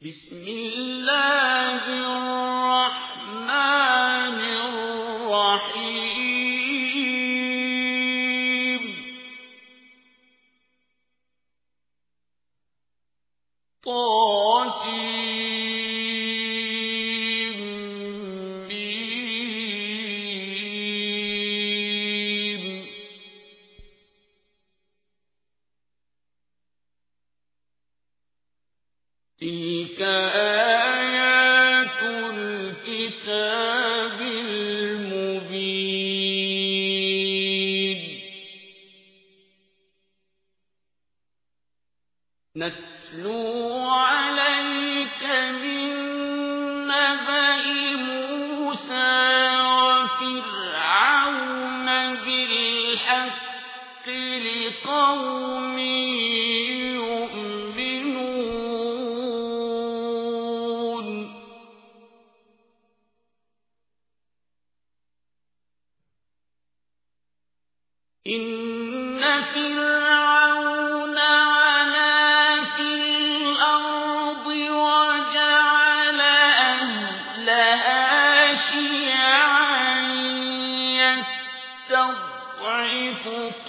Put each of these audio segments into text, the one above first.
بسم الله الرحمن الرحيم تلك آيات الكتاب المبين نتلو عليك من نبأ موسى وفرعون بالحق لقوم إن فرعون علا في الأرض وجعل أهلها شيعا يستضعف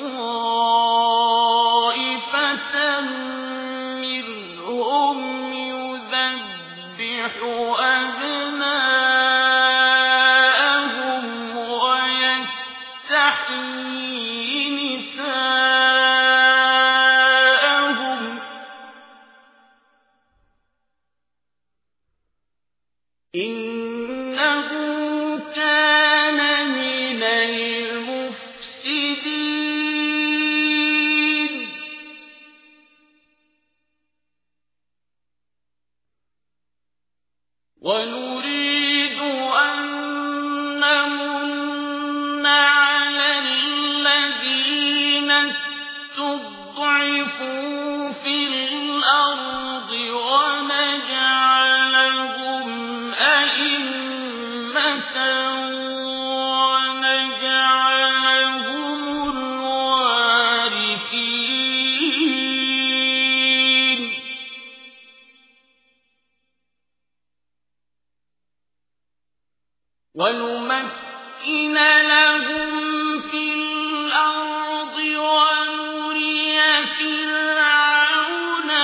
طائفة منهم يذبح أبناءهم ويستحيي نساءهم إنه كان من المفسدين ونريد أن نمن على الذين استضعفوا في الأرض ونجعلهم أئمة ونجعلهم الوارثين ونمكن لهم في الأرض ونري فرعون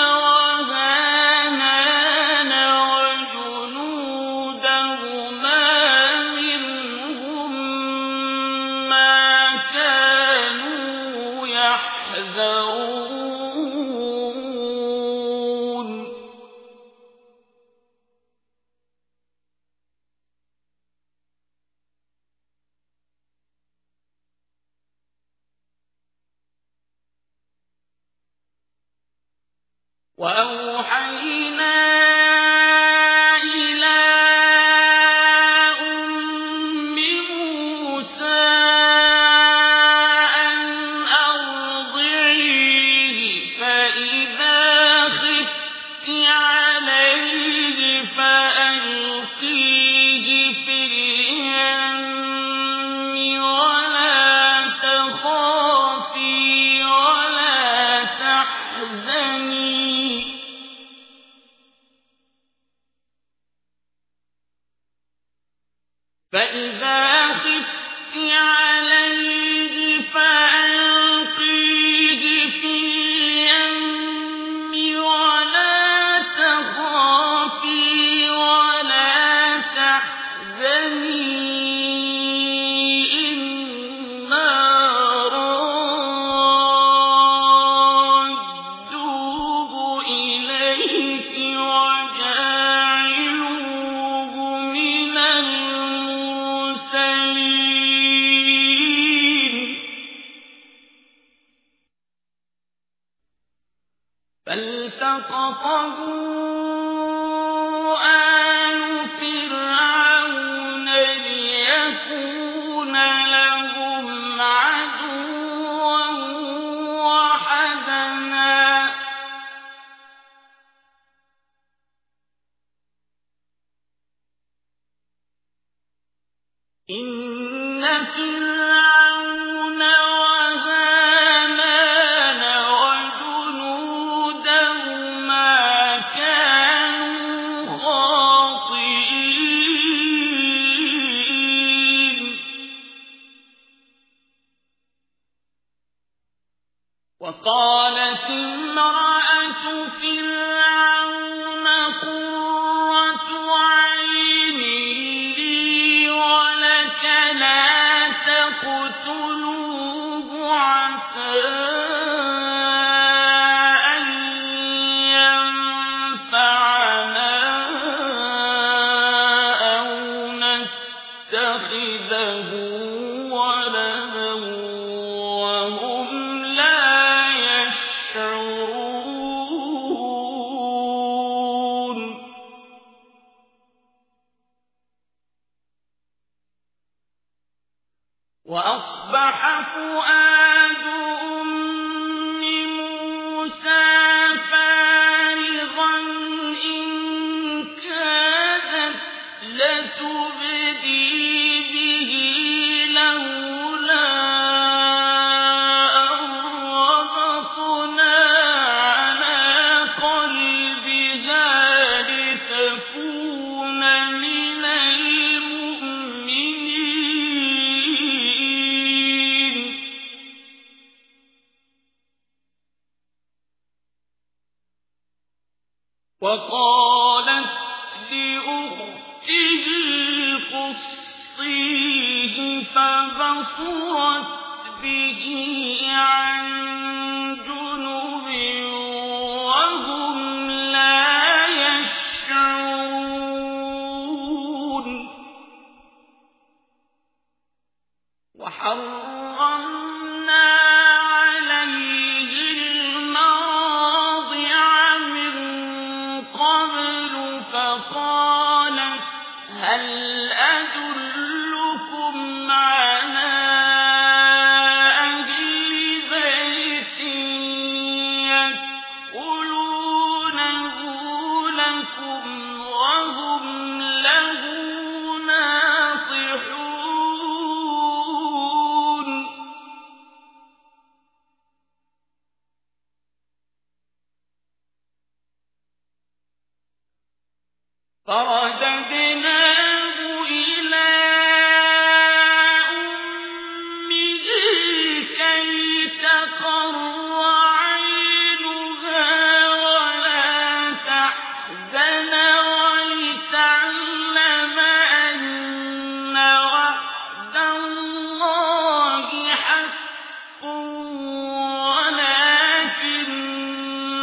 وهامان وجنودهما منهم ما كانوا يحذرون وأوحينا إلى أم موسى أن أرضعيه فإذا خفت عليه فألقيه في اليم ولا تخافي ولا تحزني فإذا خفت عليه فألقيه في اليم ولا تخافي ولا تحزني إنا رادوه إليك وجاعلوه من المرسلين فالتقطه آل فرعون ليكون لهم عدوا وحزنا إن فرعون وهامان وجنودهما كانوا تبدي به لولا أن ربطنا على قلبها لتكون من المؤمنين وقالت لأخته قصيه فبصرت به عن جنب وهم لا يشعرون وحرمنا عليه المراضع من قبل فقالت هل أدلكم على أهل بيت يكفلونه لكم وهم له ناصحون فرددناه إلى أمه كي تقر عينها ولا تحزن ولتعلم أن وعد الله حق ولكن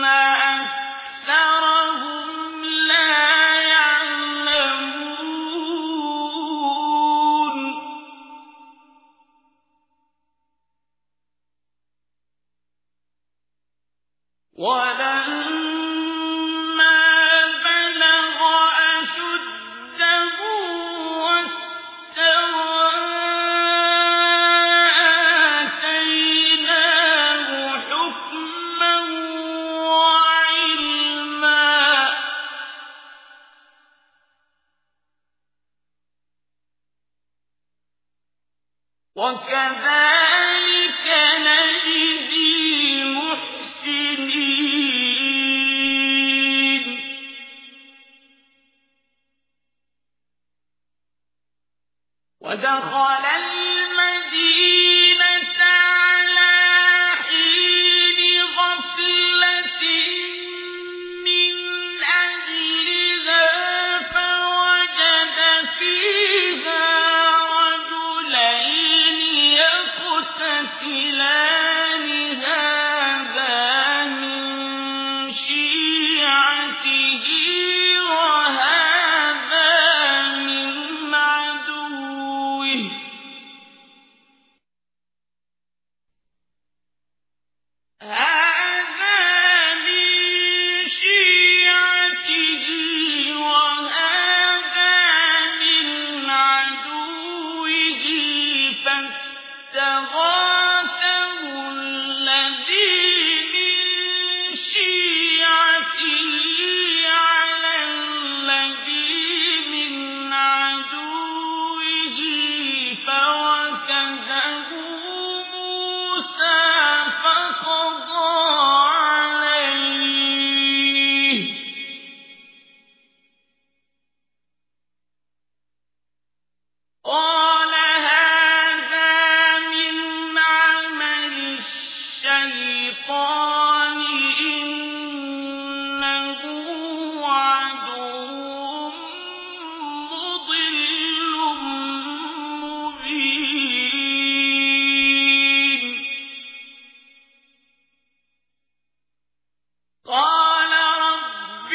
أكثرهم لا يعلمون ولما بلغ أشده واستوى آتيناه حكما وعلما وكذلك نجزي المحسنين ودخل المدينة على حين غفلة من أهلها فوجد فيها رجلين يقتتلان هذا من شيعته وهذا من عدوه فاستغاثه الذي من شيعته على الذي من عدوه فوكزه موسى فقضى عليه قال هذا من عمل الشيطان إنه عدو مضل مبين قال رب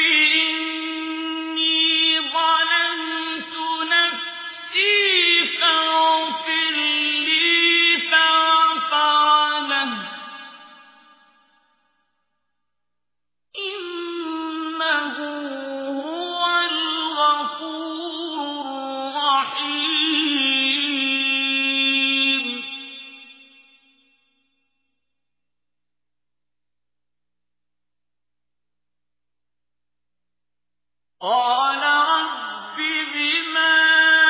إني ظلمت نفسي فاغفر لي فغفر له إنه هو الغفور الرحيم قال رب بما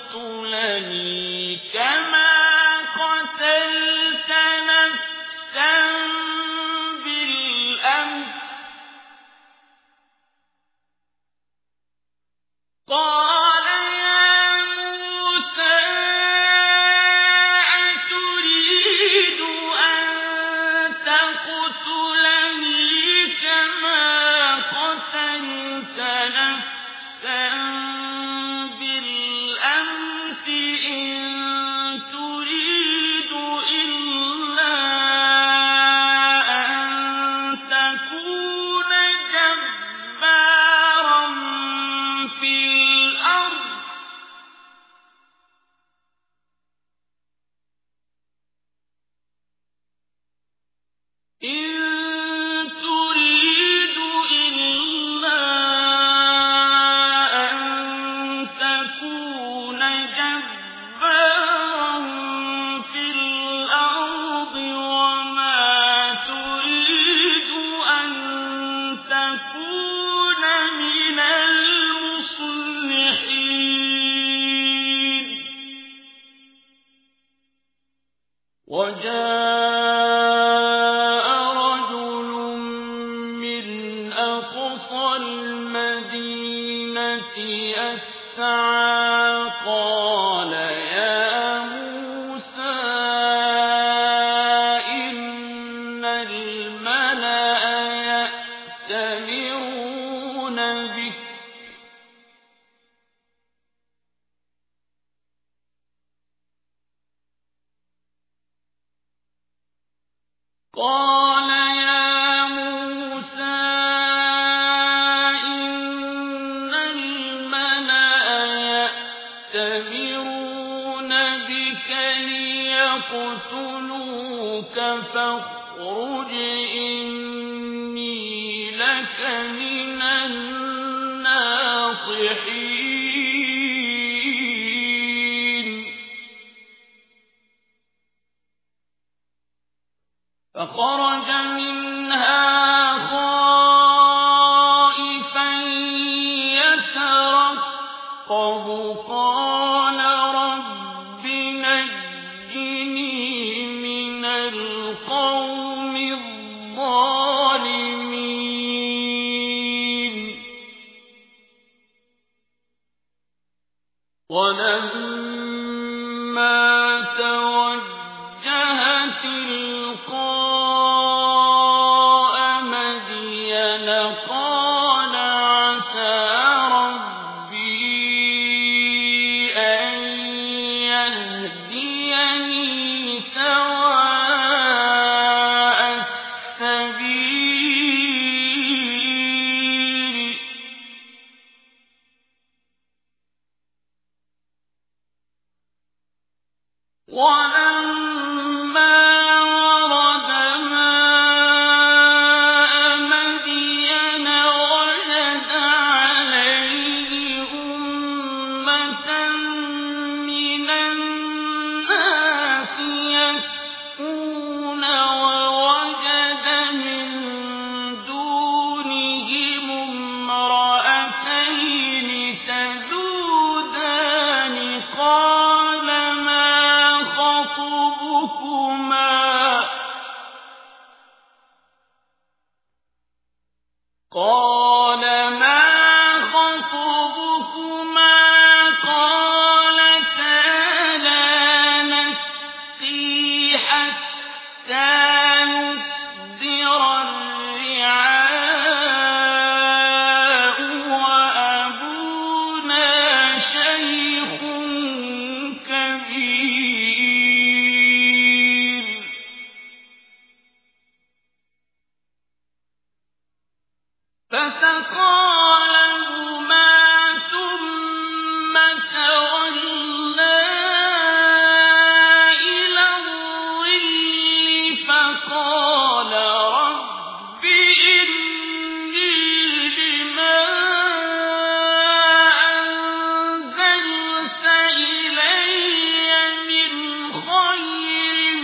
تقتلني كما قتلت نفسا بالأمس قال يا موسى أتريد أن تقتلني كما قتلت نفسا بالأمس إن تريد إلا أن تكون جبارا في الأرض إن تريد إلا أن تكون جبارا في الأرض وما تريد أن تكون من المصلحين وجاء رجل من أقصى المدينة يسعى قال يا موسى إن الملأ يأتمرون بك قال يا موسى إن الملأ يأتمرون بك ليقتلوك فاخرج إني لك من الناصحين فخرج منها خائفا يترقب قال رب نجني من القوم الظالمين ولما توجه تلقاء مدين قال عسى ربي أن يهديني سواء السبيل ولما ورد ماء مدين وجد عليه أمة من الناس يسقون ووجد من دونهم امرأتين تذودان قال ما خطبكما قالتا لا نسقي حتى يصدر الرعاء وأبونا شيخ كبير فسقى لهما ثم تولى إلى الظل فقال رب إني لما أنزلت إلي من خير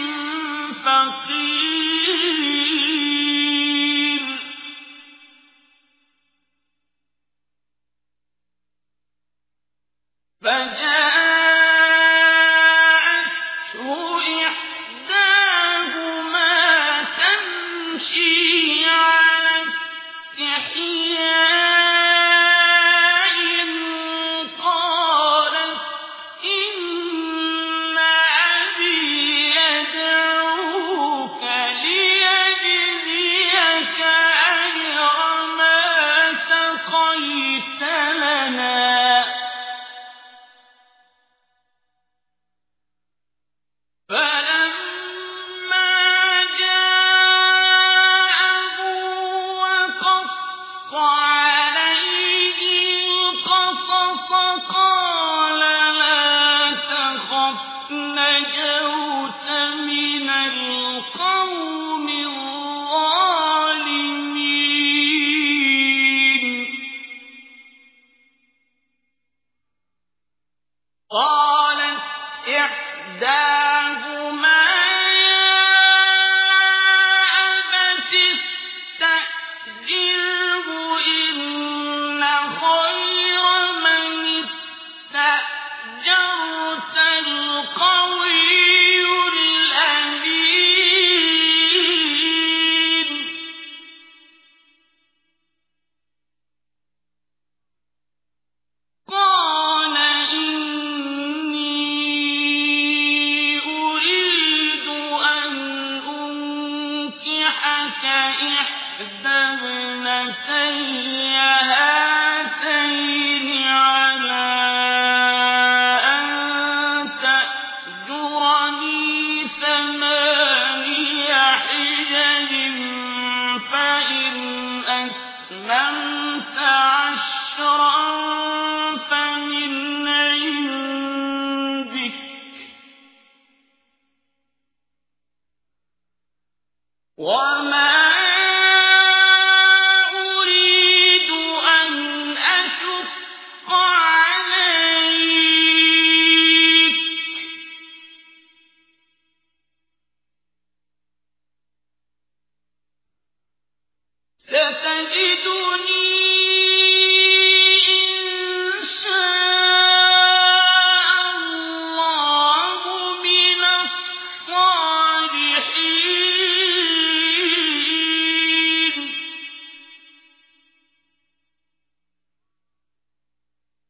فقير فجاء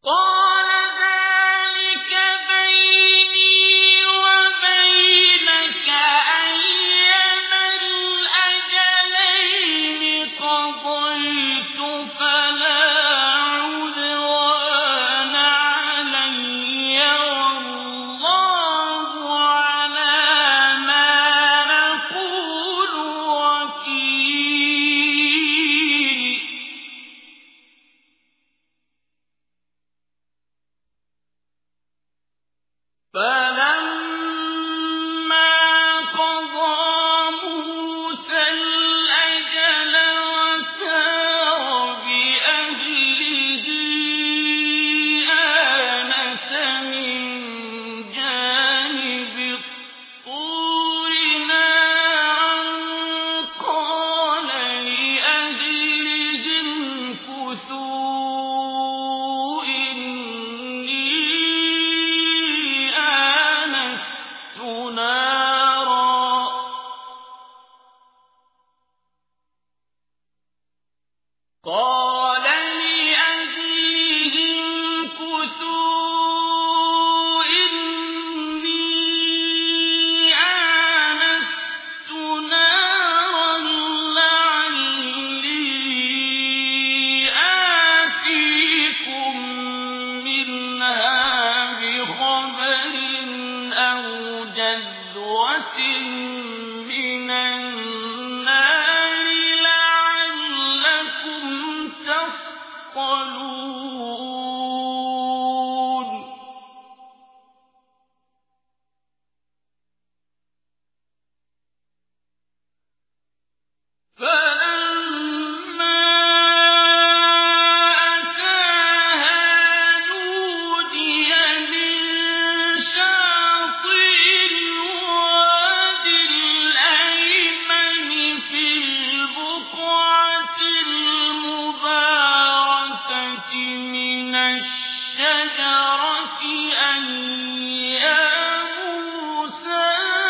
قال ذلك بيني وبينك أيما الأجلين قضيت فلا عدوان علي والله على ما نقول وكيل فلما قضى موسى الأجل وسار بأهله آنس من جانب الطور نارا قال لأهلهم امكثوا إني آنست نارا لعلي آتيكم منها بخبر أو جذوة من النار لعلكم تصطلون فلما أتاها نودي من شاطئ الواد الأيمن في البقعة المباركة من الشجرة أن يا موسى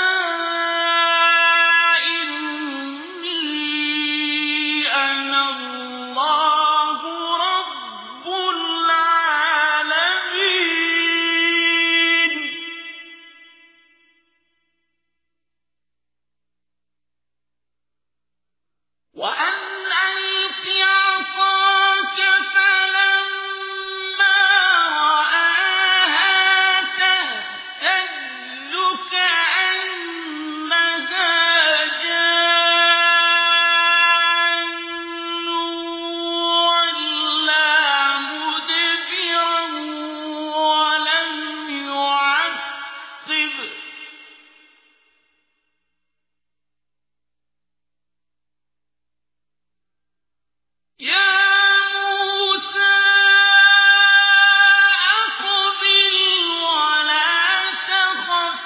إني أنا الله رب العالمين وأن ألق عصاك فلما رآها تهتز كأنها جان ولا مدبرا ولم يعقب يا موسى أقبل ولا تخف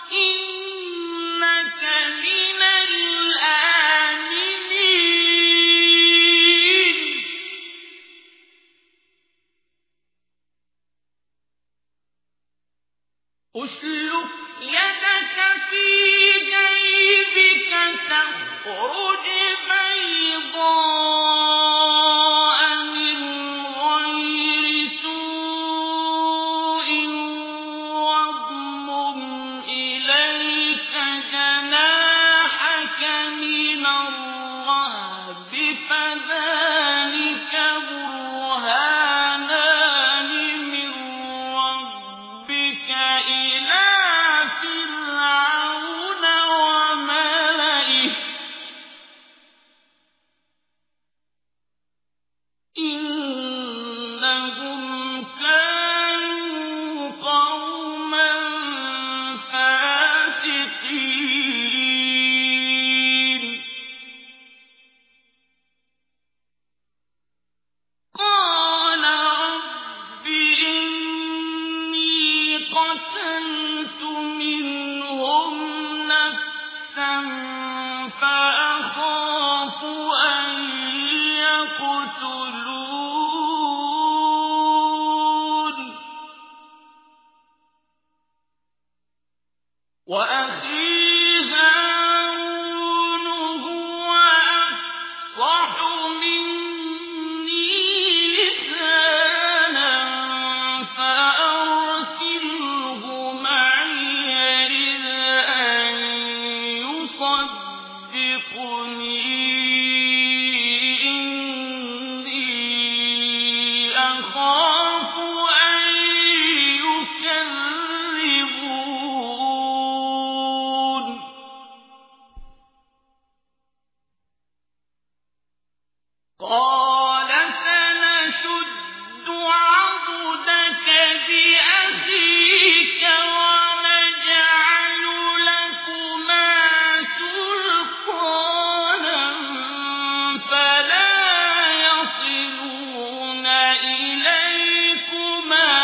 إنك من الآمنين أسلك يدك في جيبك تخرج بيضاء من غير سوء واضمم إليك جناحك من الرهب فذلك برهانان من ربك إلى فرعون وملئه إنهم كانوا قوما فاسقين قال رب إني قتلت منهم نفسا فأخاف أن يقتلون أَخَافُ أَن يُكَذِّبُونِ قَالَ سَنَشُدُّ عَضُدَكَ بِأَخِيكَ وَنَجْعَلُ لَكُمَا سُلْطَانًا فَلَا يَصِلُونَ إِلَيْكُمَا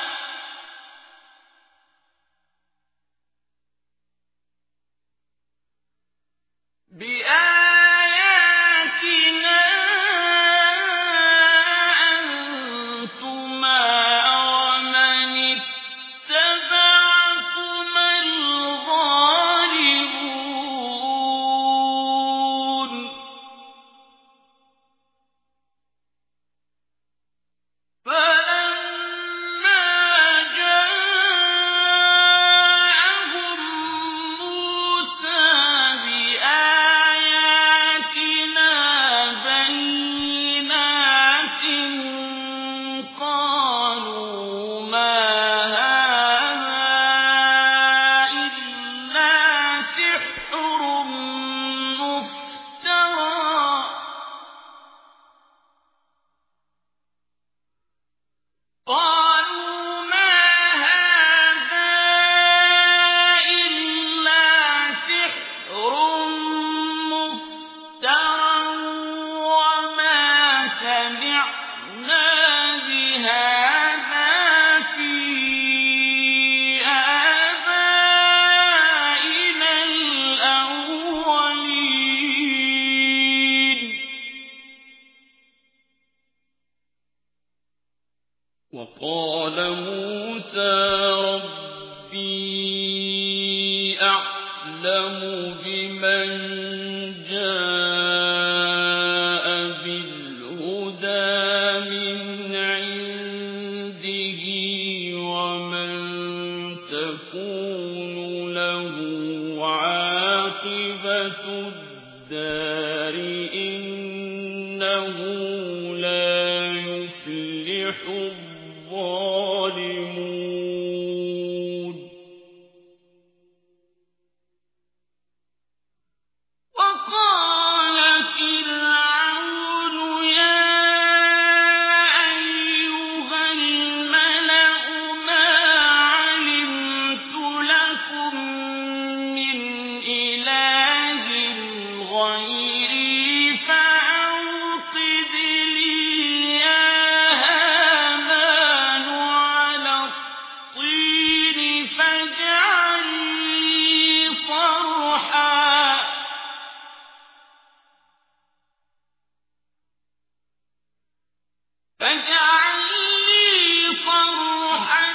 بِآيَاتِنَا أَنتُمَا وَمَنِ اتَّبَعَكُمَا الْغَالِبُونَ فَلَمَّا جَاءَهُم مُوسَىٰ بِآيَاتِنَا بَيِّنَاتٍ قَالُوا مَا هَٰذَا إِلَّا سِحْرٌ مُّفْتَرًى وَمَا سَمِعْنَا بِهَٰذَا فِي آبَائِنَا الْأَوَّلِينَ وَقَالَ مُوسَىٰ رَبِّي أَعْلَمُ بِمَن جَاءَ بِالْهُدَىٰ مِنْ عِندِهِ وَمَن تَكُونُ لَهُ عَاقِبَةُ الدَّارِ ۖ إِنَّهُ لَا يُفْلِحُ الظَّالِمُونَ وَقَالَ فِرْعَوْنُ يَا أَيُّهَا الْمَلَأُ مَا عَلِمْتُ لَكُم مِّنْ إِلَٰهٍ غَيْرِي فَأَوْقِدْ لِي يَا هَامَانُ عَلَى الطِّينِ فَاجْعَل لي صَرْحًا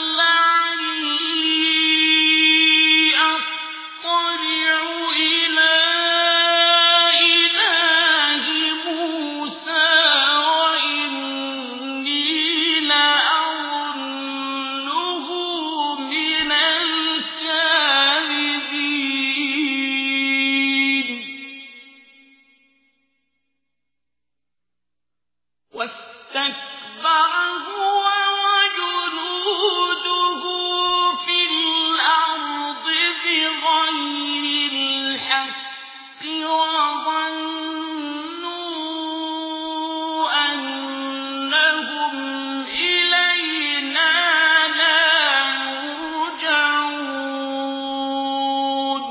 لَّعَلِّي أَطَّلِعُ إِلَىٰ إِلَٰهِ مُوسَىٰ وَإِنِّي لَأَظُنُّهُ مِنَ الْكَاذِبِينَ وَاسْتَكْبَرَ هُوَ وَجُنُودُهُ فِي الْأَرْضِ بِغَيْرِ الْحَقِّ وَظَنُّوا أَنَّهُمْ إِلَيْنَا لَا يُرْجَعُونَ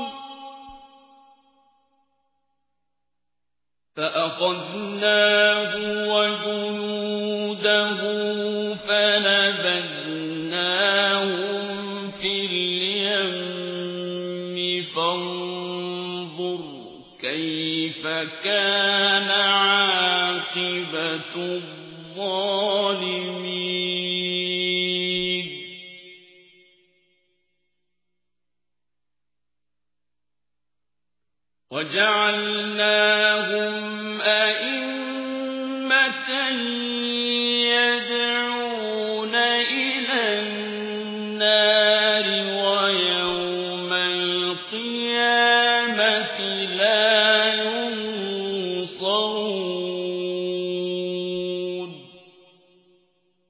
فَأَخَذْنَاهُ وَجُنُودَهُ فَنَبَذْنَاهُمْ فِي الْيَمِّ فَانظُرْ كَيْفَ كَانَ عَاقِبَةُ الظَّالِمِينَ وَجَعَلْنَاهُمْ أَئِمَّةً يَدْعُونَ إِلَى النَّارِ وَيَوْمَ الْقِيَامَةِ لَا يُنصَرُونَ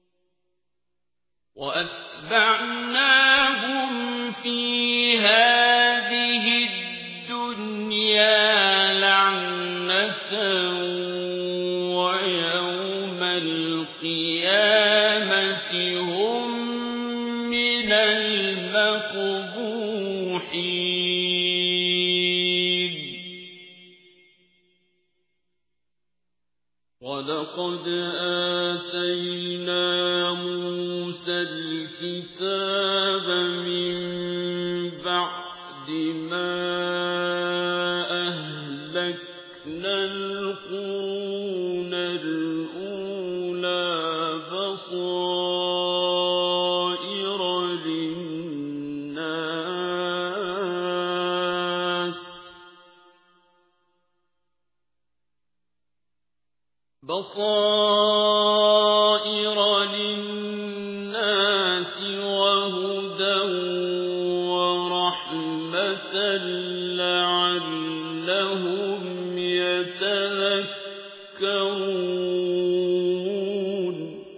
وَأَتْبَعْنَاهُمْ فِي هَٰذِهِ الدُّنْيَا لَعْنَةً وَيَوْمَ الْقِيَامَةِ هُم مِّنَ الْمَقْبُوحِينَ وَلَقَدْ آتَيْنَا مُوسَى الْكِتَابَ مِن بَعْدِ مَا أَهْلَكْنَا الْقُرُونَ الْأُولَىٰ بَصَائِرَ لِلنَّاسِ وَهُدًى وَرَحْمَةً لَّعَلَّهُمْ يَتَذَكَّرُونَ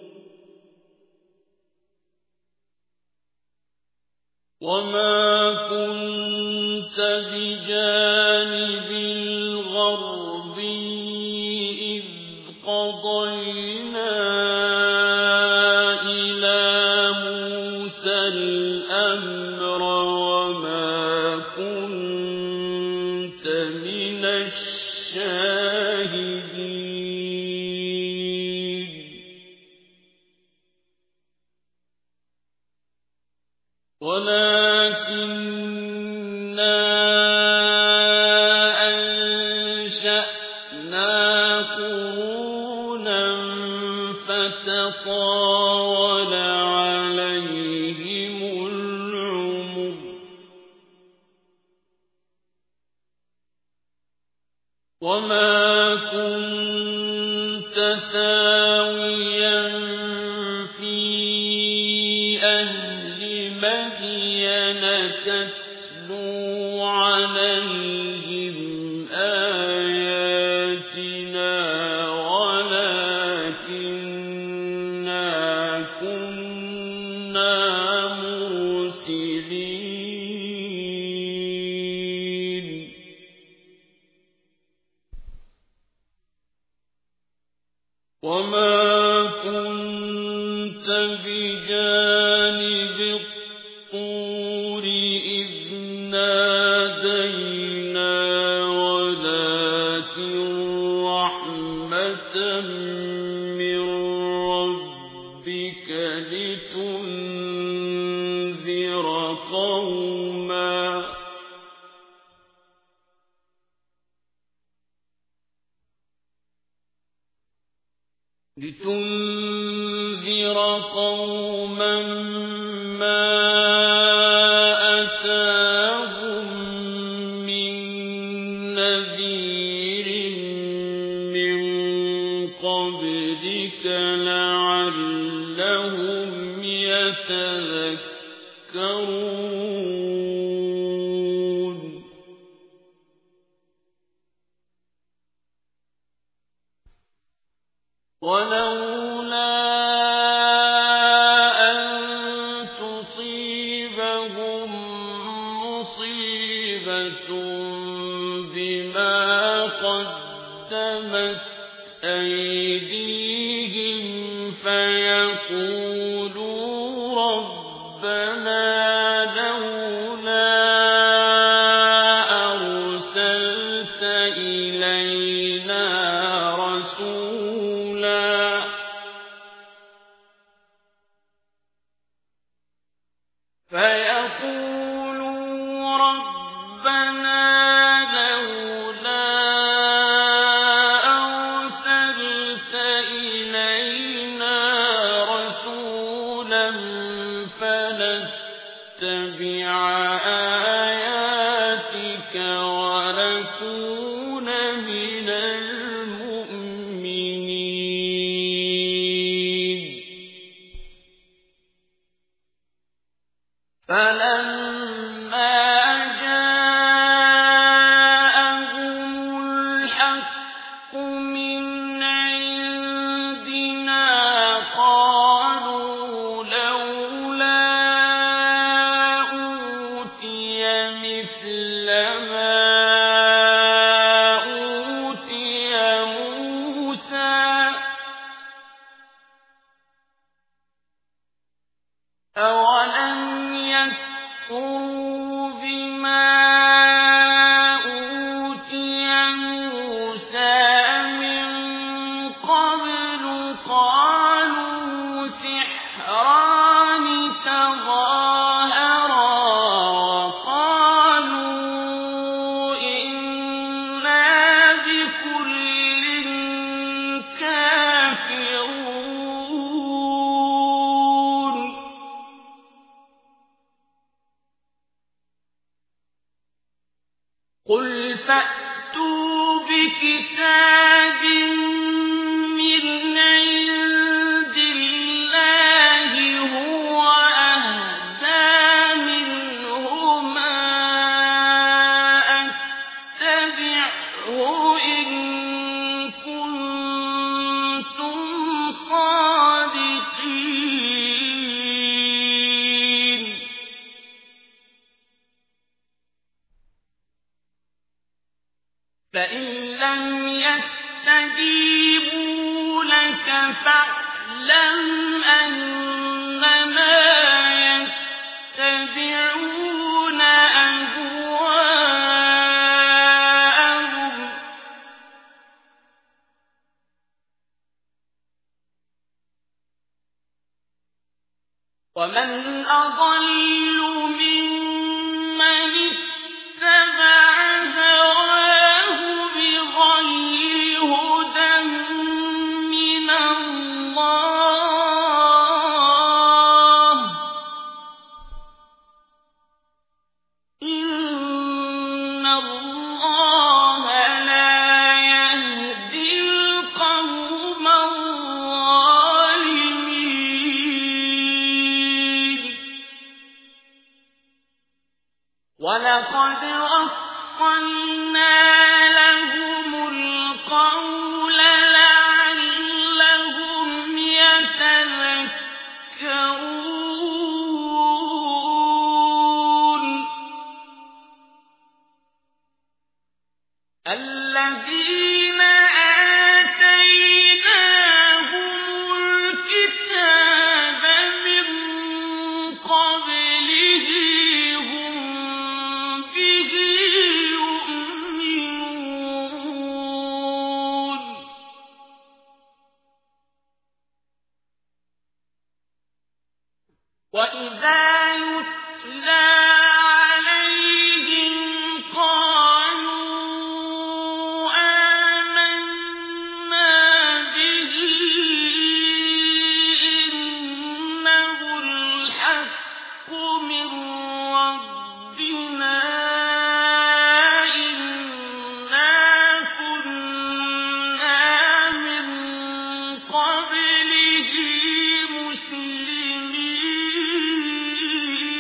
وَمَا كُنتَ بِجَانِبِ الْغَرْبِيِّ إِذْ قَضَيْنَا إِلَىٰ مُوسَى الْأَمْرَ وَمَا كُنتَ مِنَ الشَّاهِدِينَ وَلَٰكِنَّا أَنشَأْنَا قُرُونًا فَتَطَاوَلَ عَلَيْهِمُ الْعُمُرُ وَمَا كُنتَ ثَاوِيًا فِي أَهْلِ مَدْيَنَ تَتْلُو عَلَيْهِمْ آيَاتِنَا وَلَٰكِنَّا كُنَّا مُرْسِلِينَ وَمَا كُنتَ بِجَانِبِ الطُّورِ إِذْ نَادَيْنَا وَلَٰكِن رَّحْمَةً مِّن رَّبِّكَ لِتُنذِرَ قَوْمًا مَّا أَتَاهُم مِّن نَّذِيرٍ مِّن قَبْلِكَ لَعَلَّهُمْ يَتَذَكَّرُونَ وَلَوْلَا أَن تُصِيبَهُم مُّصِيبَةٌ بِمَا قَدَّمَتْ أَيْدِيهِمْ فَيَقُولُوا رَبَّنَا لَوْلَا أَرْسَلْتَ إِلَيْنَا رَسُولًا فَنَتَّبِعَ آيَاتِكَ وَنَكُونَ مِنَ الْمُؤْمِنِينَ فَلَمَّا جَاءَهُمُ الْحَقُّ مِنْ عِندِنَا قَالُوا لَوْلَا أَوَلَمْ يَكْفُرُوا بِمَا أُوتِيَ مُوسَىٰ مِن قَبْلُ قَالُوا سِحْرَانِ تَظَاهَرَا وَقَالُوا إِنَّا بِكُلٍّ كَافِرُونَ قُلْ فَأْتُوا بِكِتَابٍ مِّنْ عِندِ اللَّهِ هُوَ أَهْدَىٰ مِنْهُمَا أَتَّبِعْهُ إِن كُنتُمْ صَادِقِينَ فَإِن لَّمْ يَسْتَجِيبُوا لَكَ فَاعْلَمْ أَنَّمَا يَتَّبِعُونَ أَهْوَاءَهُمْ ۚ وَمَنْ أَضَلُّ مِمَّنِ اتَّبَعَ هَوَاهُ بِغَيْرِ هُدًى مِّنَ اللَّهِ ۚ إِنَّ اللَّهَ لَا يَهْدِي الْقَوْمَ الظَّالِمِينَ وَلَقَدْ وَصَّلْنَا لَهُمُ الْقَوْلَ لَعَلَّهُمْ يَتَذَكَّرُونَ الَّذِينَ آتَيْنَاهُمُ الْكِتَابَ مِن قَبْلِهِ هُم بِهِ يُؤْمِنُونَ وَإِذَا يُتْلَىٰ عَلَيْهِمْ قَالُوا آمَنَّا بِهِ إِنَّهُ الْحَقُّ مِن رَّبِّنَا إِنَّا كُنَّا مِن قَبْلِهِ مُسْلِمِينَ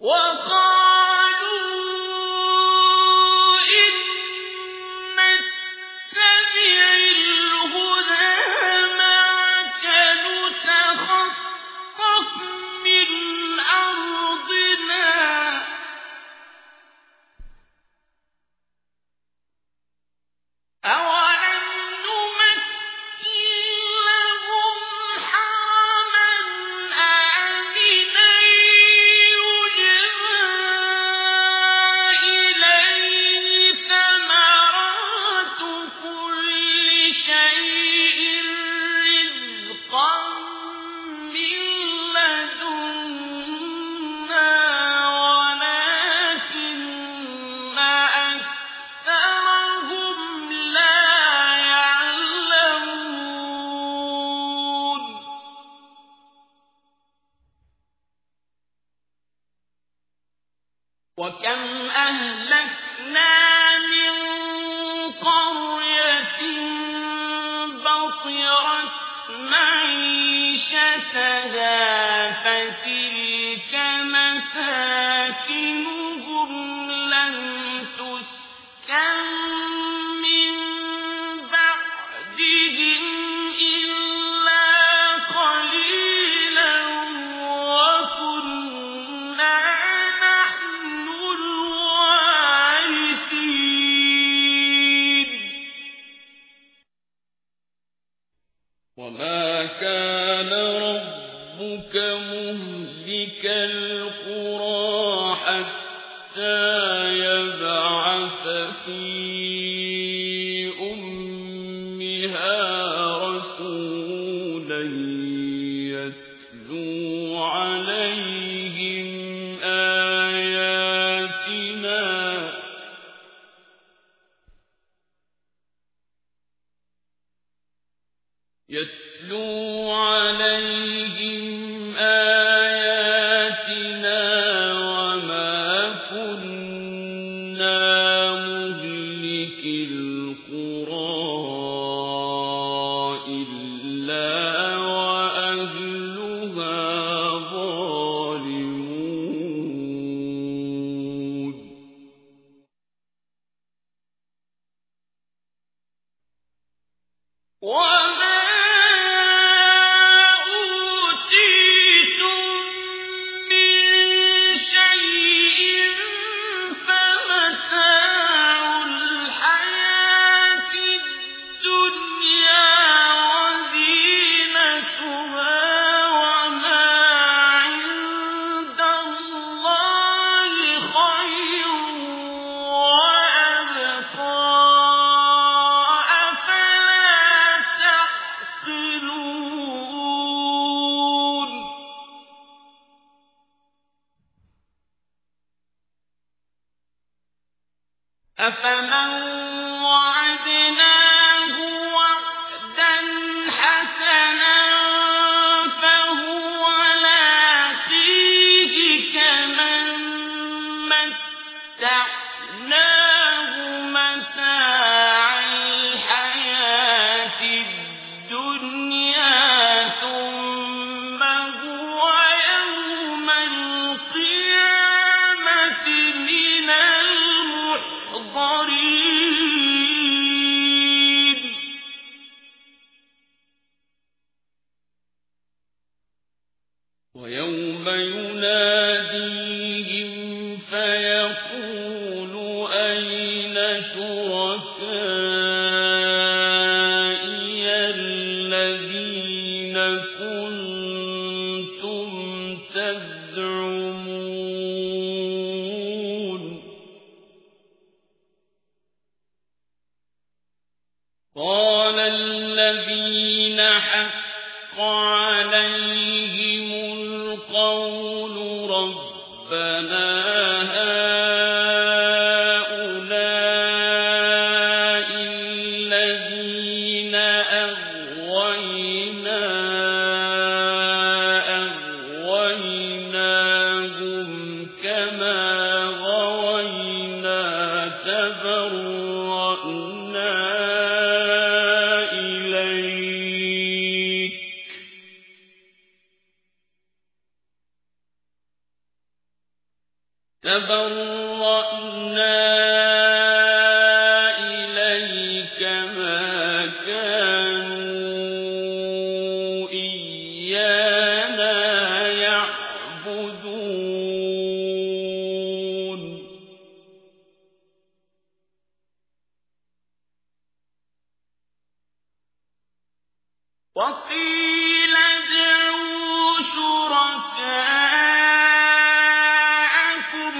وَكَمْ أَهْلَكْنَا مِن قَرْيَةٍ بَطِرَتْ مَعِيشَتَهَا فَتِلْكَ مَسَاكِنُهُمْ لَمْ تُسْكَن مِّن بَعْدِهِمْ إِلَّا قَلِيلًا وَكُنَّا نَحْنُ الْوَارِثِينَ وَمَا كَانَ رَبُّكَ مُهْلِكَ الْقُرَىٰ حَتَّىٰ يَبْعَثَ فِي أُمِّهَا رَسُولًا يَتْلُو عَلَيْهِمْ آيَاتِنَا وَمَا كُنَّا مُهْلِكِي الْقُرَىٰ إِلَّا وَأَهْلُهَا ظَالِمُونَ وَمَا أُوتِيتُم مِّن شَيْءٍ فَمَتَاعُ الْحَيَاةِ الدُّنْيَا وَزِينَتُهَا وَمَا عِندَ اللَّهِ خَيْرٌ وَأَبْقَىٰ أَفَمَن وَعَدْنَاهُ وَعْدًا حَسَنًا فَهُوَ لَاقِيهِ كَمَن مَّتَّعْنَاهُ مَتَاعَ الْحَيَاةِ الدُّنْيَا ثُمَّ هُوَ يَوْمَ الْقِيَامَةِ مِنَ الْمُحْضَرِينَ وَيَوْمَ يُنَادِيهِمْ فَيَقُولُ أَيْنَ شُرَكَائِيَ الَّذِينَ كُنتُمْ تَزْعُمُونَ قَالَ الَّذِينَ حَقَّ عَلَيْهِمُ الْقَوْلُ رَبَّنَا هَٰؤُلَاءِ الَّذِينَ أَغْوَيْنَاهُمْ كَمَا غَوَيْنَا تَبَرَّأْنَا إِلَيْكَ ۖ تبرأنا إليك ما كانوا إيانا يعبدون وقيل ادعوا شركاءكم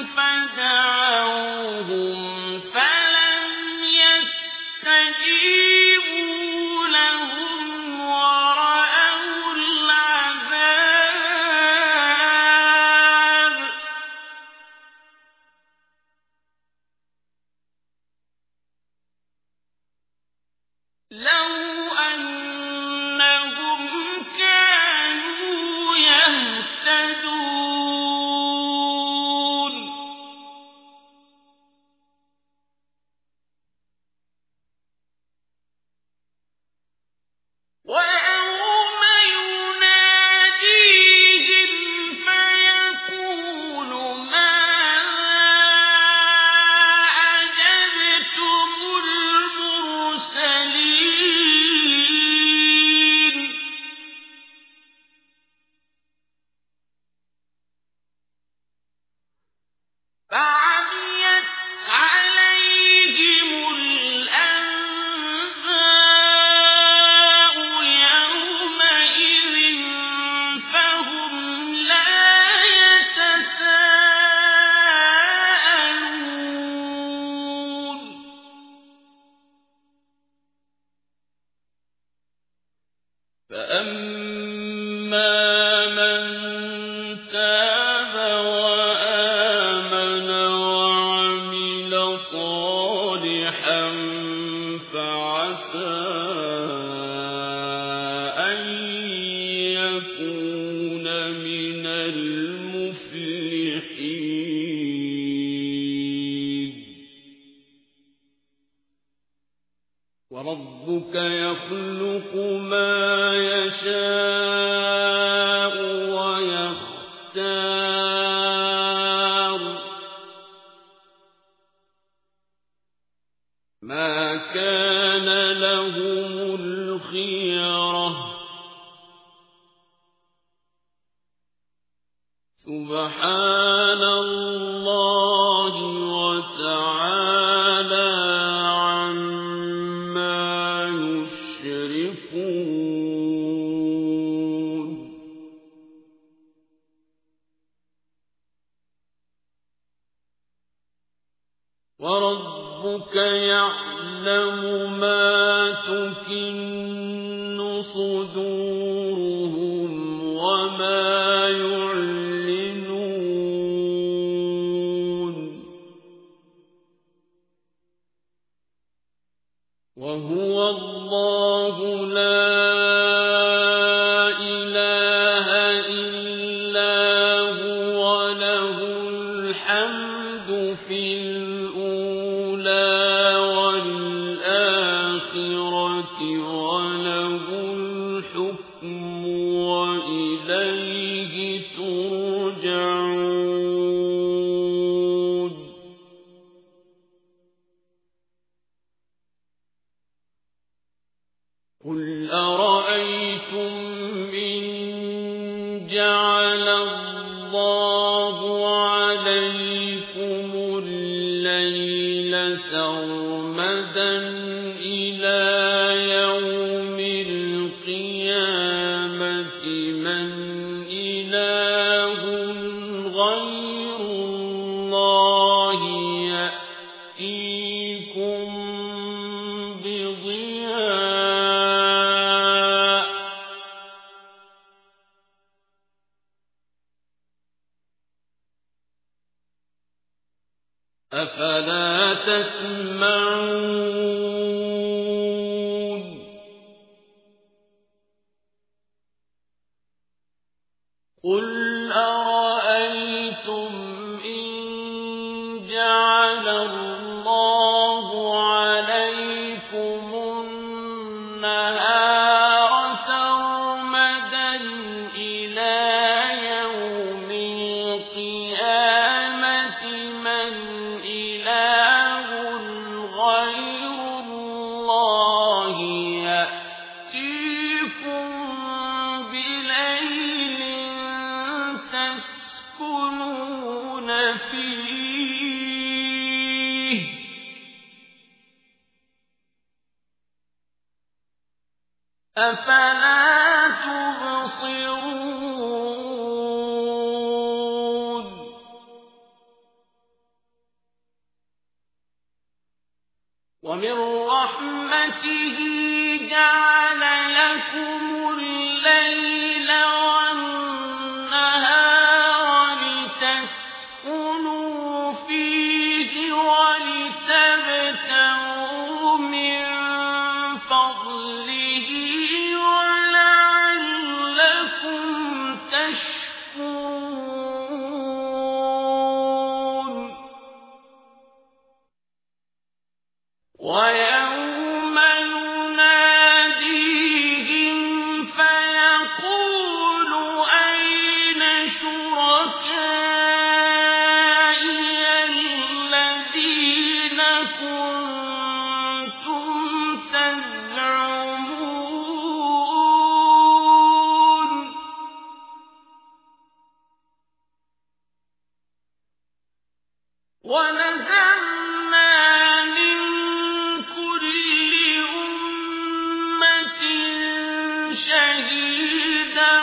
فدعوهم فلم يستجيبوا لهم ورأوا العذاب لو أنهم كانوا يهتدون ويوم يناديهم فيقول ماذا أجبتم المرسلين فعميت عليهم الأنباء يومئذ فهم لا يتساءلون فأما من تاب وآمن وعمل صالحا فعسى أن يكون من المفلحين وربك يخلق ما يشاء ويختار ما كان لهم الخيرة سبحان الله وتعالى عما يشركون وربك يعلم ما تكن صدورهم وما يعلنون وهو الله لا إله إلا هو له الحمد في الأولى والآخرة وله الحكم وإليه ترجعون قل أرأيتم إن جعل الله عليكم الليل سرمدا إلى يوم القيامة من إله غير الله يأتيكم بضياء أفلا تسمعون قل أرأيتم إن جعل الله عليكم النهار سرمدا إلى يوم القيامة فيه أفلا تبصرون ومن رحمته جعل لكم الليل والنهار لتسكنوا فيه ولتبتغوا من فضله ولعلكم تشكرون ويوم يناديهم فيقول أين شركائي الذين كنتم تزعمون ونزعنا من كل أمة شهيدا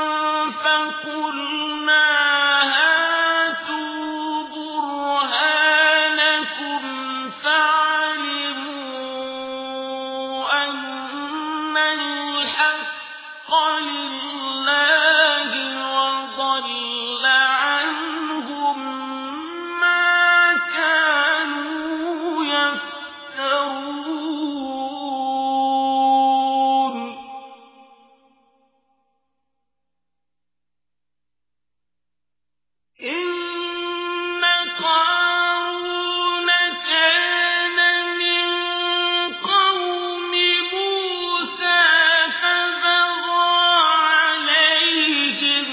فقلنا هاتوا برهانكم فعلموا أن الحق لله وضل عنهم ما كانوا يفترون إن قارون كان من قوم موسى فبغى عليهم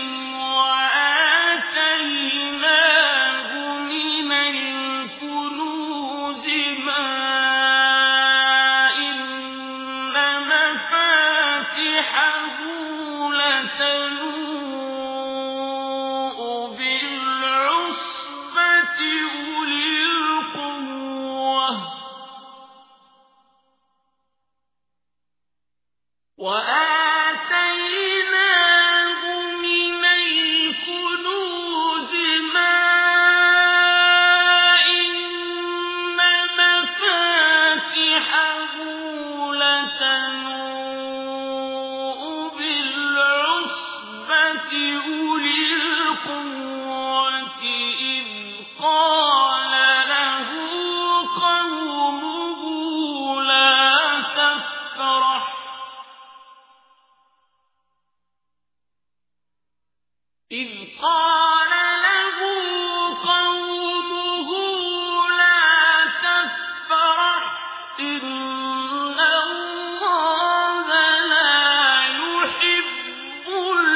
وآتيناه من الكنوز ما إن مفاتحه لتنوء بالعصبة أولي القوة وآتيناه من الكنوز ما إن مفاتحه لتنوء بالعصبة أولي القوة إذ قال له قومه لا تفرح إذ قال له قومه لا تفرح إن الله لا يحب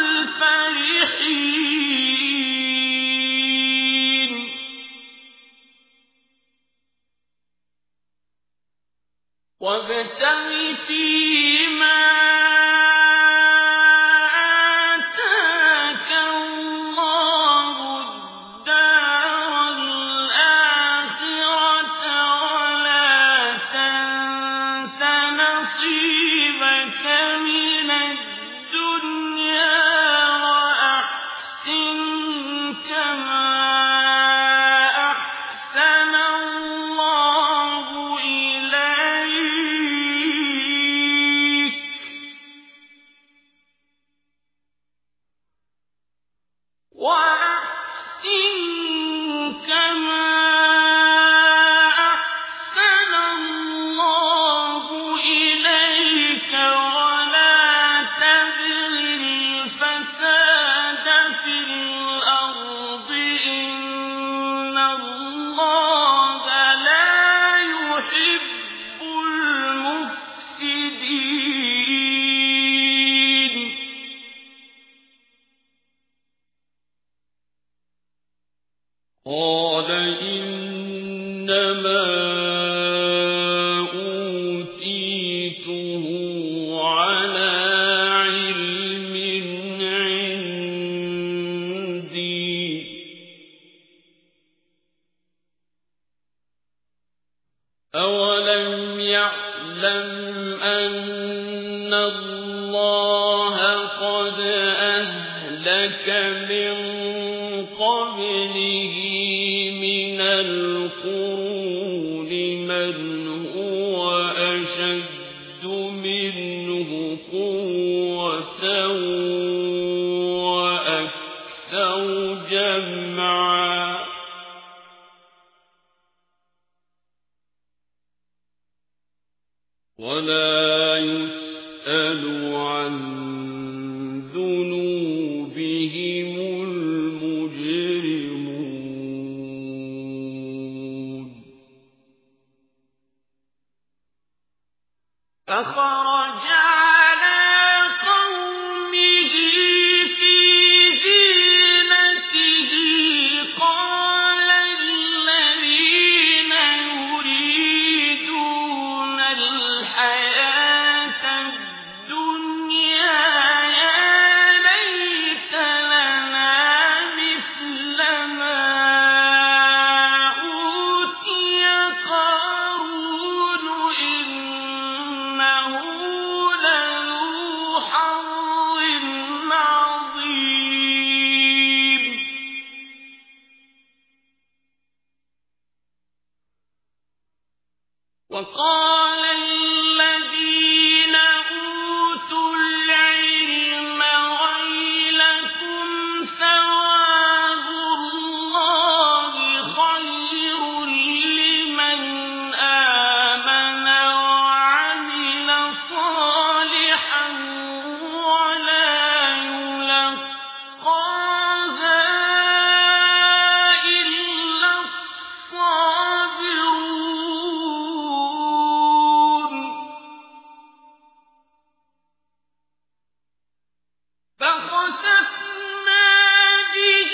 الفرحين وابتغ فيما آتاك الله الدار الآخرة ولا تنس نصيبك من الدنيا وأحسن كما أحسن الله إليك وأحسن كما أحسن الله إليك ولا تبغ الفساد في الأرض إن الله لا يحب المفسدين قال إنما أوتيته على علم عندي أهلك من قبله من القرون من هو أشد منه قوة وأكثر جمعا ولا يسأل عن ذنوبهم المجرمون فخرج على قومه في زينته قال الذين يريدون الحياة الدنيا يا ليت لنا مثل ما أوتي قارون إنه لذو حظ عظيم وقال الذين أوتوا العلم ويلكم ثواب الله خير لمن آمن وعمل صالحا ولا يلقاها إلا الصابرون فخسفنا به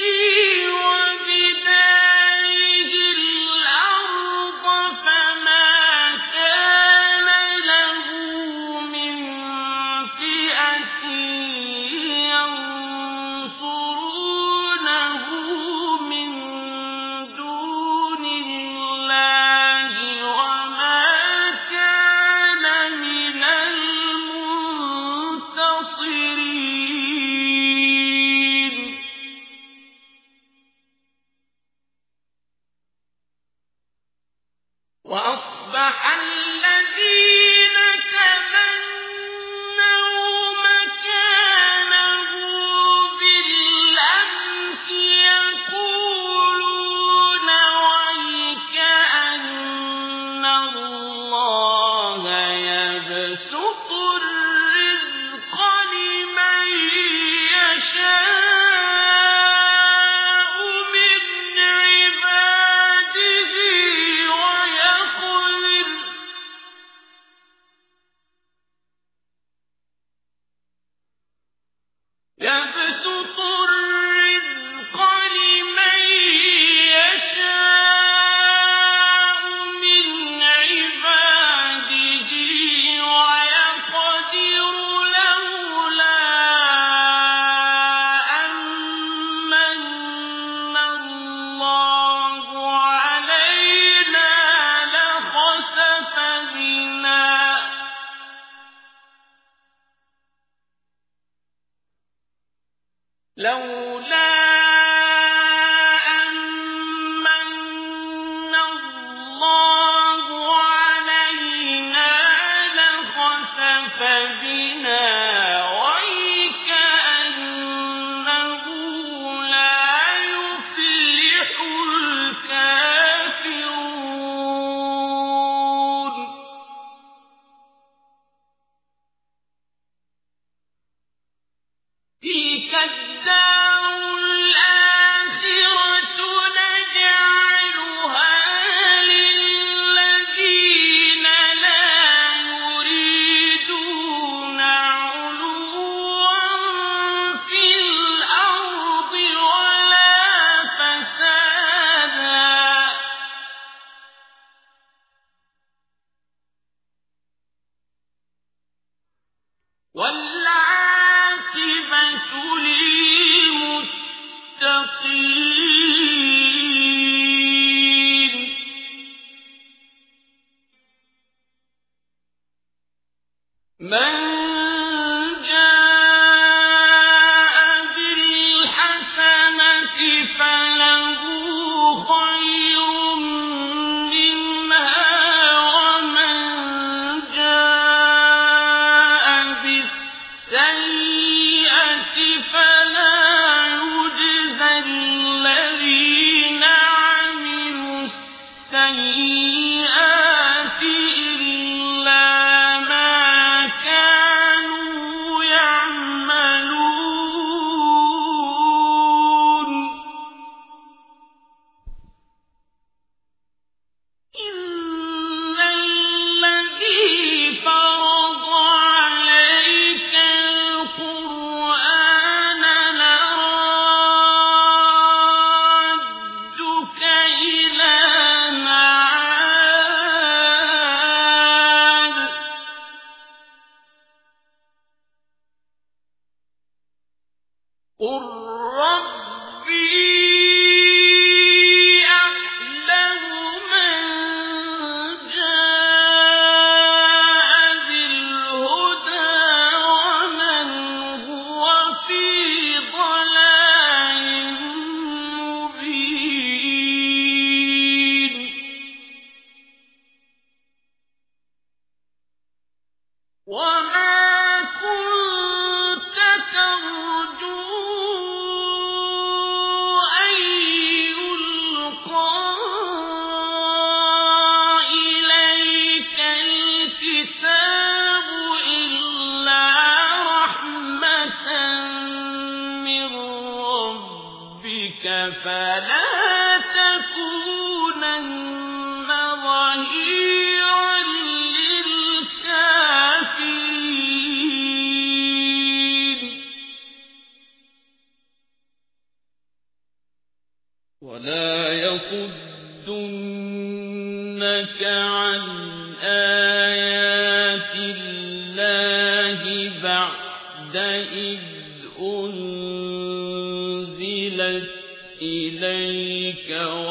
وبداره الأرض فما كان له من فئة ينصرونه من دون الله وما كان من المنتصرين وأصبح الذين تمنوا مكانه بالأمس يقولون ويكأن الله يبسط الرزق لمن يشاء من عباده ويقدر يبسط الرزق لمن يشاء من عباده ويقدر لولا أمن الله علينا لخسف بنا لولا أمن الله علينا لخسف بنا ويكأنه لا يفلح الكافرون تلك الدار فلا تكونن ظهيرا للكافرين ولا يصدنك عن آيات الله بعد إذ أنزلت إليك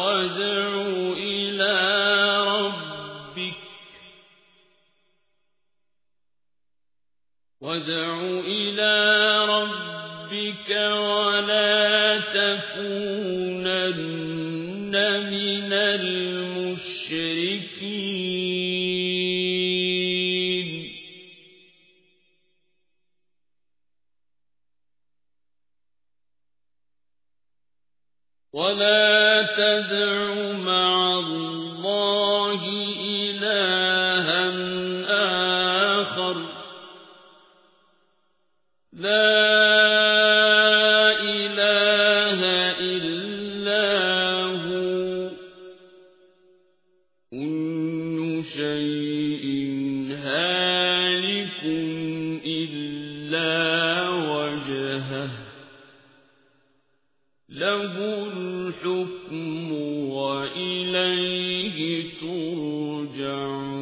وادع إلى ربك ولا تكونن من المشركين ولا تدع مع الله إلها آخر لا إله إلا هو كل شيء هالك إلا وجهه له الحكم وإليه ترجعون